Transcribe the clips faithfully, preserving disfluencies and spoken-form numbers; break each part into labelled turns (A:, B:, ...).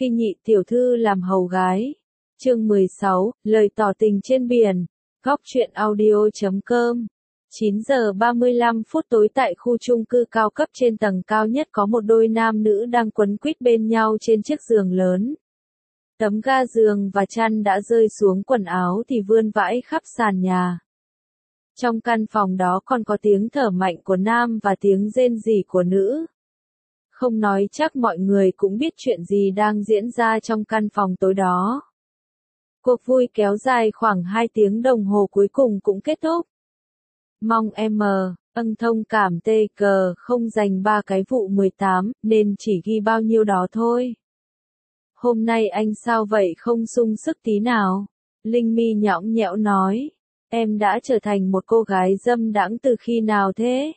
A: khi nhị tiểu thư làm hầu gái. Chương mười sáu, lời tỏ tình trên biển. Góc truyện audio chấm com. chín giờ ba mươi lăm phút tối tại khu chung cư cao cấp trên tầng cao nhất có một đôi nam nữ đang quấn quýt bên nhau trên chiếc giường lớn. Tấm ga giường và chăn đã rơi xuống, quần áo thì vươn vãi khắp sàn nhà. Trong căn phòng đó còn có tiếng thở mạnh của nam và tiếng rên rỉ của nữ. Không nói chắc mọi người cũng biết chuyện gì đang diễn ra trong căn phòng tối đó. Cuộc vui kéo dài khoảng hai tiếng đồng hồ cuối cùng cũng kết thúc. Mong em ân thông cảm tê cờ không dành ba cái vụ mười tám nên chỉ ghi bao nhiêu đó thôi. Hôm nay anh sao vậy, không sung sức tí nào? Linh Mi nhõng nhẽo nói. Em đã trở thành một cô gái dâm đãng từ khi nào thế?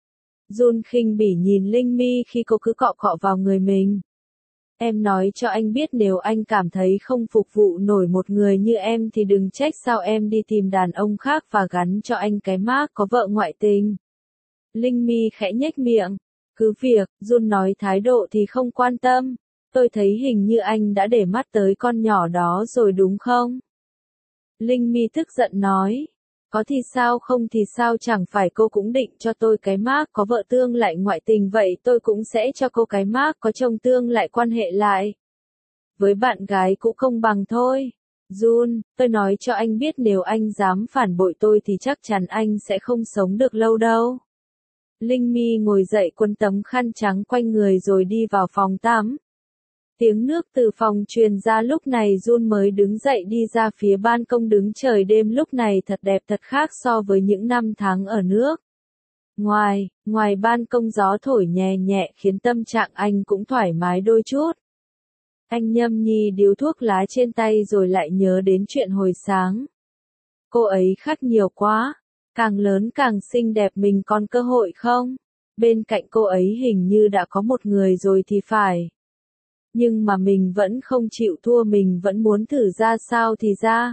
A: Jun khinh bỉ nhìn Linh Mi khi cô cứ cọ cọ vào người mình. Em nói cho anh biết, nếu anh cảm thấy không phục vụ nổi một người như em thì đừng trách sao em đi tìm đàn ông khác và gắn cho anh cái mác có vợ ngoại tình. Linh Mi khẽ nhếch miệng. Cứ việc, Jun nói thái độ thì không quan tâm. Tôi thấy hình như anh đã để mắt tới con nhỏ đó rồi đúng không? Linh Mi tức giận nói. Có thì sao, không thì sao, chẳng phải cô cũng định cho tôi cái mác có vợ tương lại ngoại tình, vậy tôi cũng sẽ cho cô cái mác có chồng tương lại quan hệ lại. Với bạn gái cũng không bằng thôi. Jun, tôi nói cho anh biết, nếu anh dám phản bội tôi thì chắc chắn anh sẽ không sống được lâu đâu. Linh Mi ngồi dậy, quấn tấm khăn trắng quanh người rồi đi vào phòng tắm. Tiếng nước từ phòng truyền ra, lúc này Jun mới đứng dậy đi ra phía ban công. Đứng trời đêm lúc này thật đẹp, thật khác so với những năm tháng ở nước. Ngoài, ngoài ban công gió thổi nhẹ nhẹ khiến tâm trạng anh cũng thoải mái đôi chút. Anh nhâm nhi điếu thuốc lá trên tay rồi lại nhớ đến chuyện hồi sáng. Cô ấy khác nhiều quá, càng lớn càng xinh đẹp, mình còn cơ hội không? Bên cạnh cô ấy hình như đã có một người rồi thì phải. Nhưng mà mình vẫn không chịu thua, mình vẫn muốn thử ra sao thì ra.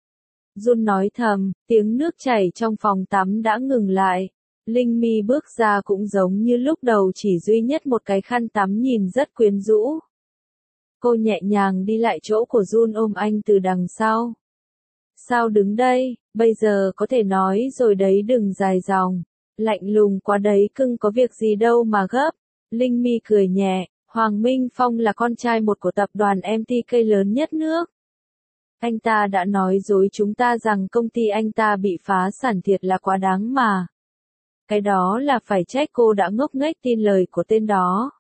A: Jun nói thầm, tiếng nước chảy trong phòng tắm đã ngừng lại. Linh Mi bước ra cũng giống như lúc đầu, chỉ duy nhất một cái khăn tắm nhìn rất quyến rũ. Cô nhẹ nhàng đi lại chỗ của Jun, ôm anh từ đằng sau. Sao đứng đây, bây giờ có thể nói rồi đấy, đừng dài dòng. Lạnh lùng quá đấy cưng, có việc gì đâu mà gấp. Linh Mi cười nhẹ. Hoàng Minh Phong là con trai một của tập đoàn em tê ca lớn nhất nước. Anh ta đã nói dối chúng ta rằng công ty anh ta bị phá sản, thiệt là quá đáng mà. Cái đó là phải trách cô đã ngốc nghếch tin lời của tên đó.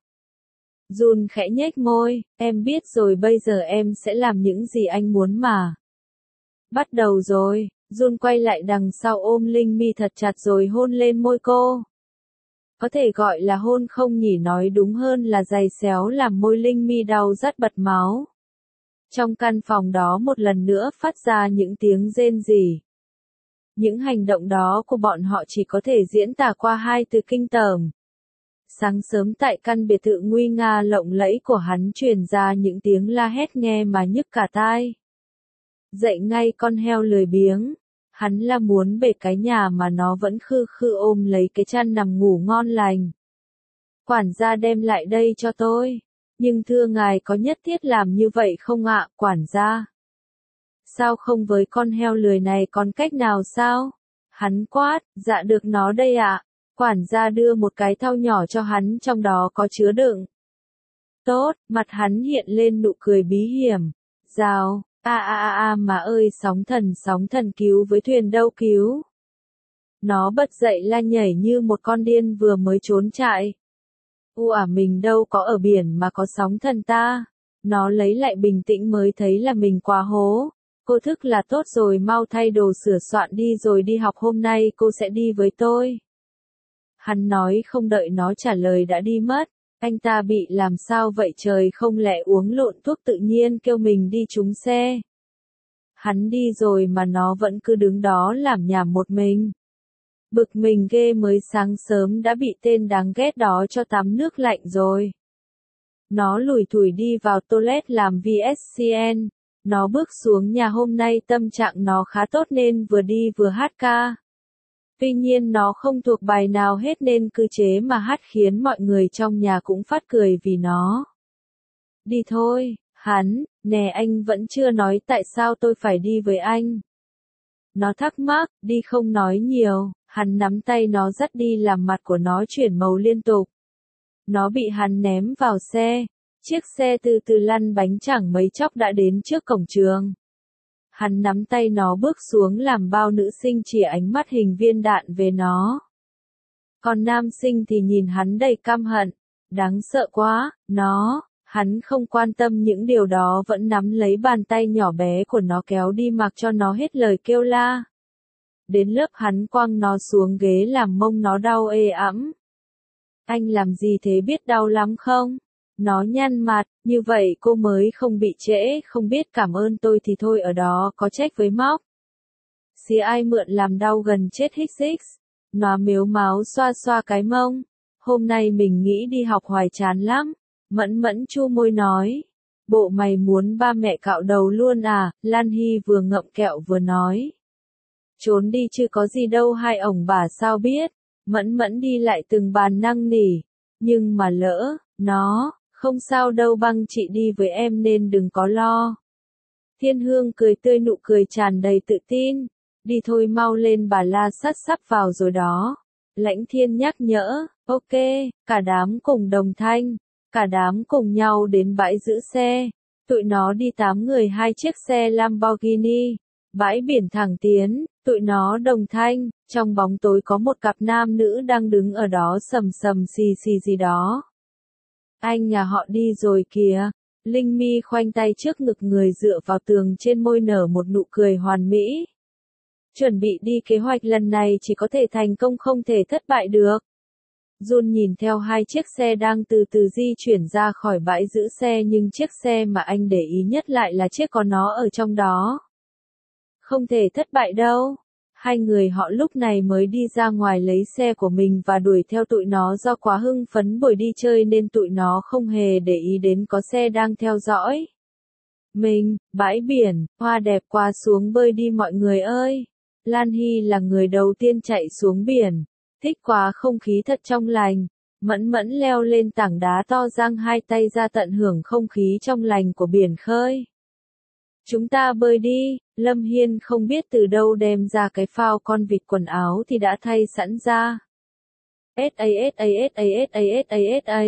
A: Jun khẽ nhếch môi, em biết rồi, bây giờ em sẽ làm những gì anh muốn mà. Bắt đầu rồi. Jun quay lại đằng sau ôm Linh Mi thật chặt rồi hôn lên môi cô. Có thể gọi là hôn không nhỉ, nói đúng hơn là giày xéo làm môi Linh Mi đau rát bật máu. Trong căn phòng đó một lần nữa phát ra những tiếng rên rỉ. Những hành động đó của bọn họ chỉ có thể diễn tả qua hai từ: kinh tởm. Sáng sớm tại căn biệt thự nguy nga lộng lẫy của hắn truyền ra những tiếng la hét nghe mà nhức cả tai. Dậy ngay con heo lười biếng. Hắn là muốn bể cái nhà mà nó vẫn khư khư ôm lấy cái chăn nằm ngủ ngon lành. Quản gia đem lại đây cho tôi. Nhưng thưa ngài, có nhất thiết làm như vậy không ạ, quản gia? Sao không, với con heo lười này còn cách nào sao? Hắn quát, dạ được nó đây ạ. Quản gia đưa một cái thau nhỏ cho hắn, trong đó có chứa đựng. Tốt, mặt hắn hiện lên nụ cười bí hiểm. Rào. A a a a mà ơi, sóng thần sóng thần, cứu với thuyền đâu cứu. Nó bật dậy la nhảy như một con điên vừa mới trốn trại. U à, mình đâu có ở biển mà có sóng thần ta. Nó lấy lại bình tĩnh mới thấy là mình quá hố. Cô thức là tốt rồi, mau thay đồ sửa soạn đi rồi đi học, hôm nay cô sẽ đi với tôi. Hắn nói không đợi nó trả lời đã đi mất. Anh ta bị làm sao vậy trời, không lẽ uống lộn thuốc tự nhiên kêu mình đi trúng xe. Hắn đi rồi mà nó vẫn cứ đứng đó làm nhảm một mình. Bực mình ghê, mới sáng sớm đã bị tên đáng ghét đó cho tắm nước lạnh rồi. Nó lủi thủi đi vào toilet làm vê ét xê en. Nó bước xuống nhà, hôm nay tâm trạng nó khá tốt nên vừa đi vừa hát ca. Tuy nhiên nó không thuộc bài nào hết nên cứ chế mà hát khiến mọi người trong nhà cũng phát cười vì nó. Đi thôi, Hắn, nè anh vẫn chưa nói tại sao tôi phải đi với anh. Nó thắc mắc, đi không nói nhiều, hắn nắm tay nó dắt đi làm mặt của nó chuyển màu liên tục. Nó bị hắn ném vào xe, chiếc xe từ từ lăn bánh chẳng mấy chốc đã đến trước cổng trường. Hắn nắm tay nó bước xuống làm bao nữ sinh chìa ánh mắt hình viên đạn về nó. Còn nam sinh thì nhìn hắn đầy căm hận, đáng sợ quá, nó, hắn không quan tâm những điều đó vẫn nắm lấy bàn tay nhỏ bé của nó kéo đi mặc cho nó hết lời kêu la. Đến lớp hắn quăng nó xuống ghế làm mông nó đau ê ẵm. Anh làm gì thế biết đau lắm không? Nó nhăn mặt, như vậy cô mới không bị trễ, không biết cảm ơn tôi thì thôi ở đó có trách với móc. Xí ai mượn làm đau gần chết hích xích. Nó mếu máo xoa xoa cái mông. Hôm nay mình nghĩ đi học hoài chán lắm. Mẫn mẫn chu môi nói. Bộ mày muốn ba mẹ cạo đầu luôn à, Lan Hy vừa ngậm kẹo vừa nói. Trốn đi chứ có gì đâu hai ổng bà sao biết. Mẫn mẫn đi lại từng bàn năn nỉ. Nhưng mà lỡ, nó, không sao đâu băng chị đi với em nên đừng có lo. Thiên Hương cười tươi nụ cười tràn đầy tự tin. Đi thôi mau lên bà la sắt sắp vào rồi đó. Lãnh Thiên nhắc nhở, ok, cả đám cùng đồng thanh. Cả đám cùng nhau đến bãi giữ xe. Tụi nó đi tám người hai chiếc xe Lamborghini. Bãi biển thẳng tiến, tụi nó đồng thanh. Trong bóng tối có một cặp nam nữ đang đứng ở đó sầm sầm xì xì gì đó. Anh nhà họ đi rồi kìa. Linh Mi khoanh tay trước ngực người dựa vào tường trên môi nở một nụ cười hoàn mỹ. Chuẩn bị đi kế hoạch lần này chỉ có thể thành công không thể thất bại được. Jun nhìn theo hai chiếc xe đang từ từ di chuyển ra khỏi bãi giữ xe nhưng chiếc xe mà anh để ý nhất lại là chiếc có nó ở trong đó. Không thể thất bại đâu. Hai người họ lúc này mới đi ra ngoài lấy xe của mình và đuổi theo tụi nó do quá hưng phấn buổi đi chơi nên tụi nó không hề để ý đến có xe đang theo dõi. Mình, bãi biển, hoa đẹp quá xuống bơi đi mọi người ơi. Lan Hy là người đầu tiên chạy xuống biển. Thích quá không khí thật trong lành. Mẫn mẫn leo lên tảng đá to giang hai tay ra tận hưởng không khí trong lành của biển khơi. Chúng ta bơi đi, Lâm Hiên không biết từ đâu đem ra cái phao con vịt quần áo thì đã thay sẵn ra. ét a ét a ét a ét a ét a ét a.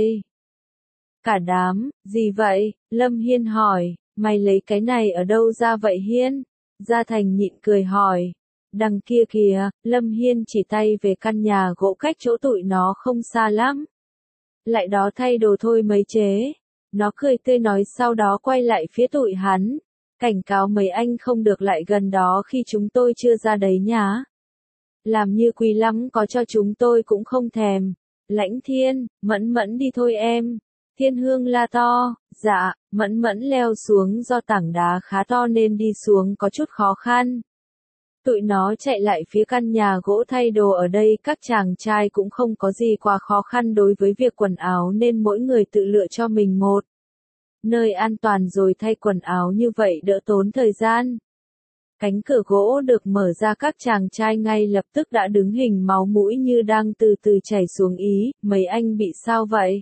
A: Cả đám, gì vậy? Lâm Hiên hỏi, mày lấy cái này ở đâu ra vậy Hiên? Gia Thành nhịn cười hỏi. Đằng kia kìa, Lâm Hiên chỉ tay về căn nhà gỗ cách chỗ tụi nó không xa lắm. Lại đó thay đồ thôi mấy chế. Nó cười tươi nói sau đó quay lại phía tụi hắn. Cảnh cáo mấy anh không được lại gần đó khi chúng tôi chưa ra đấy nhá. Làm như quý lắm có cho chúng tôi cũng không thèm. Lãnh Thiên, Mẫn Mẫn đi thôi em. Thiên Hương la to, dạ, Mẫn Mẫn leo xuống do tảng đá khá to nên đi xuống có chút khó khăn. Tụi nó chạy lại phía căn nhà gỗ thay đồ ở đây các chàng trai cũng không có gì quá khó khăn đối với việc quần áo nên mỗi người tự lựa cho mình một nơi an toàn rồi thay quần áo như vậy đỡ tốn thời gian. Cánh cửa gỗ được mở ra các chàng trai ngay lập tức đã đứng hình máu mũi như đang từ từ chảy xuống ý, mấy anh bị sao vậy?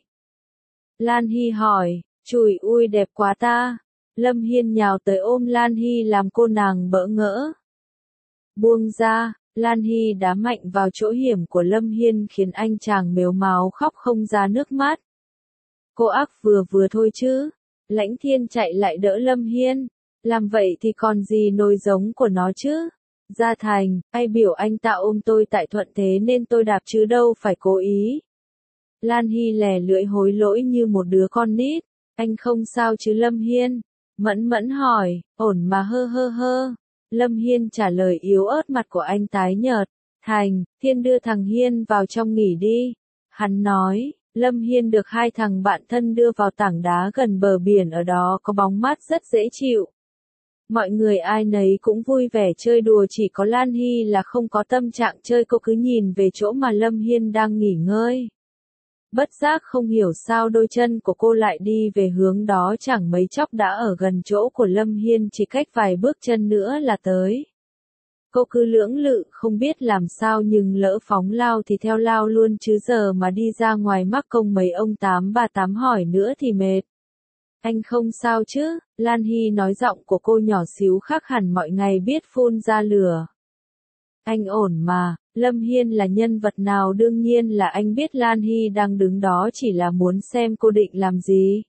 A: Lan Hy hỏi, chùi ui đẹp quá ta. Lâm Hiên nhào tới ôm Lan Hy làm cô nàng bỡ ngỡ. Buông ra, Lan Hy đá mạnh vào chỗ hiểm của Lâm Hiên khiến anh chàng mếu máo khóc không ra nước mắt. Cô ác vừa vừa thôi chứ. Lãnh Thiên chạy lại đỡ Lâm Hiên. Làm vậy thì còn gì nồi giống của nó chứ? Gia Thành, ai biểu anh ta ôm tôi tại thuận thế nên tôi đạp chứ đâu phải cố ý. Lan Hy lè lưỡi hối lỗi như một đứa con nít. Anh không sao chứ Lâm Hiên? Mẫn Mẫn hỏi, ổn mà hơ hơ hơ. Lâm Hiên trả lời yếu ớt mặt của anh tái nhợt. Thành, Thiên đưa thằng Hiên vào trong nghỉ đi. Hắn nói, Lâm Hiên được hai thằng bạn thân đưa vào tảng đá gần bờ biển ở đó có bóng mát rất dễ chịu. Mọi người ai nấy cũng vui vẻ chơi đùa chỉ có Lan Hy là không có tâm trạng chơi cô cứ nhìn về chỗ mà Lâm Hiên đang nghỉ ngơi. Bất giác không hiểu sao đôi chân của cô lại đi về hướng đó chẳng mấy chốc đã ở gần chỗ của Lâm Hiên chỉ cách vài bước chân nữa là tới. Cô cứ lưỡng lự không biết làm sao nhưng lỡ phóng lao thì theo lao luôn chứ giờ mà đi ra ngoài mắc công mấy ông tám bà tám hỏi nữa thì mệt. Anh không sao chứ? Lan Hy nói giọng của cô nhỏ xíu khác hẳn mọi ngày biết phun ra lửa. Anh ổn mà, Lâm Hiên là nhân vật nào đương nhiên là anh biết Lan Hy đang đứng đó chỉ là muốn xem cô định làm gì.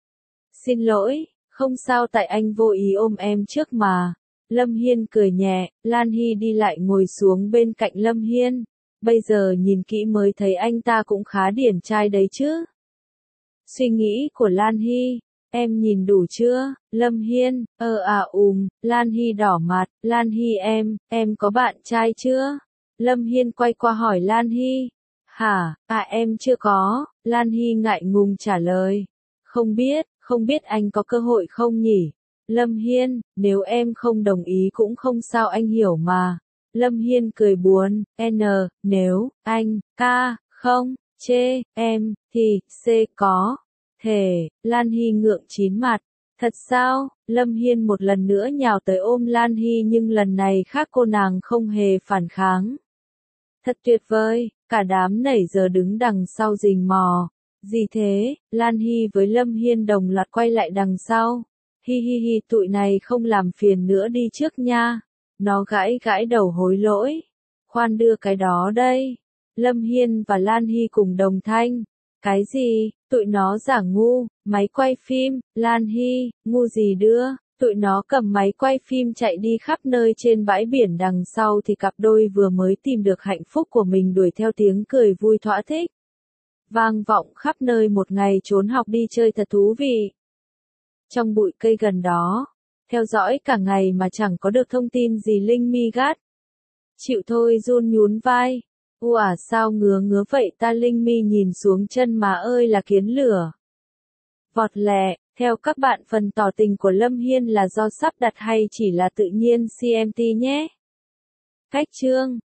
A: Xin lỗi, không sao tại anh vô ý ôm em trước mà. Lâm Hiên cười nhẹ, Lan Hy đi lại ngồi xuống bên cạnh Lâm Hiên. Bây giờ nhìn kỹ mới thấy anh ta cũng khá điển trai đấy chứ. Suy nghĩ của Lan Hy, em nhìn đủ chưa? Lâm Hiên, ờ à ùm, Lan Hy đỏ mặt, Lan Hy em, em có bạn trai chưa? Lâm Hiên quay qua hỏi Lan Hy. Hả, à em chưa có, Lan Hy ngại ngùng trả lời. Không biết, không biết anh có cơ hội không nhỉ? Lâm Hiên, nếu em không đồng ý cũng không sao anh hiểu mà. Lâm Hiên cười buồn, N, nếu, anh, ca, không, chê, em, thì, C, có. Thể, Lan Hy ngượng chín mặt. Thật sao? Lâm Hiên một lần nữa nhào tới ôm Lan Hy nhưng lần này khác cô nàng không hề phản kháng. Thật tuyệt vời, cả đám nảy giờ đứng đằng sau rình mò. Gì thế? Lan Hy với Lâm Hiên đồng loạt quay lại đằng sau. Hi hi hi tụi này không làm phiền nữa đi trước nha. Nó gãi gãi đầu hối lỗi. Khoan đưa cái đó đây. Lâm Hiên và Lan Hy cùng đồng thanh. Cái gì? Tụi nó giả ngu, máy quay phim, Lan Hy, ngu gì đưa, tụi nó cầm máy quay phim chạy đi khắp nơi trên bãi biển đằng sau thì cặp đôi vừa mới tìm được hạnh phúc của mình đuổi theo tiếng cười vui thỏa thích. Vang vọng khắp nơi một ngày trốn học đi chơi thật thú vị. Trong bụi cây gần đó, theo dõi cả ngày mà chẳng có được thông tin gì Linh Mi gắt. Chịu thôi run nhún vai. Ủa à, sao ngứa ngứa vậy ta? Linh Mi nhìn xuống chân mà ơi là kiến lửa. Vọt lẹ, theo các bạn phần tỏ tình của Lâm Hiên là do sắp đặt hay chỉ là tự nhiên xê em tê nhé? Cách chương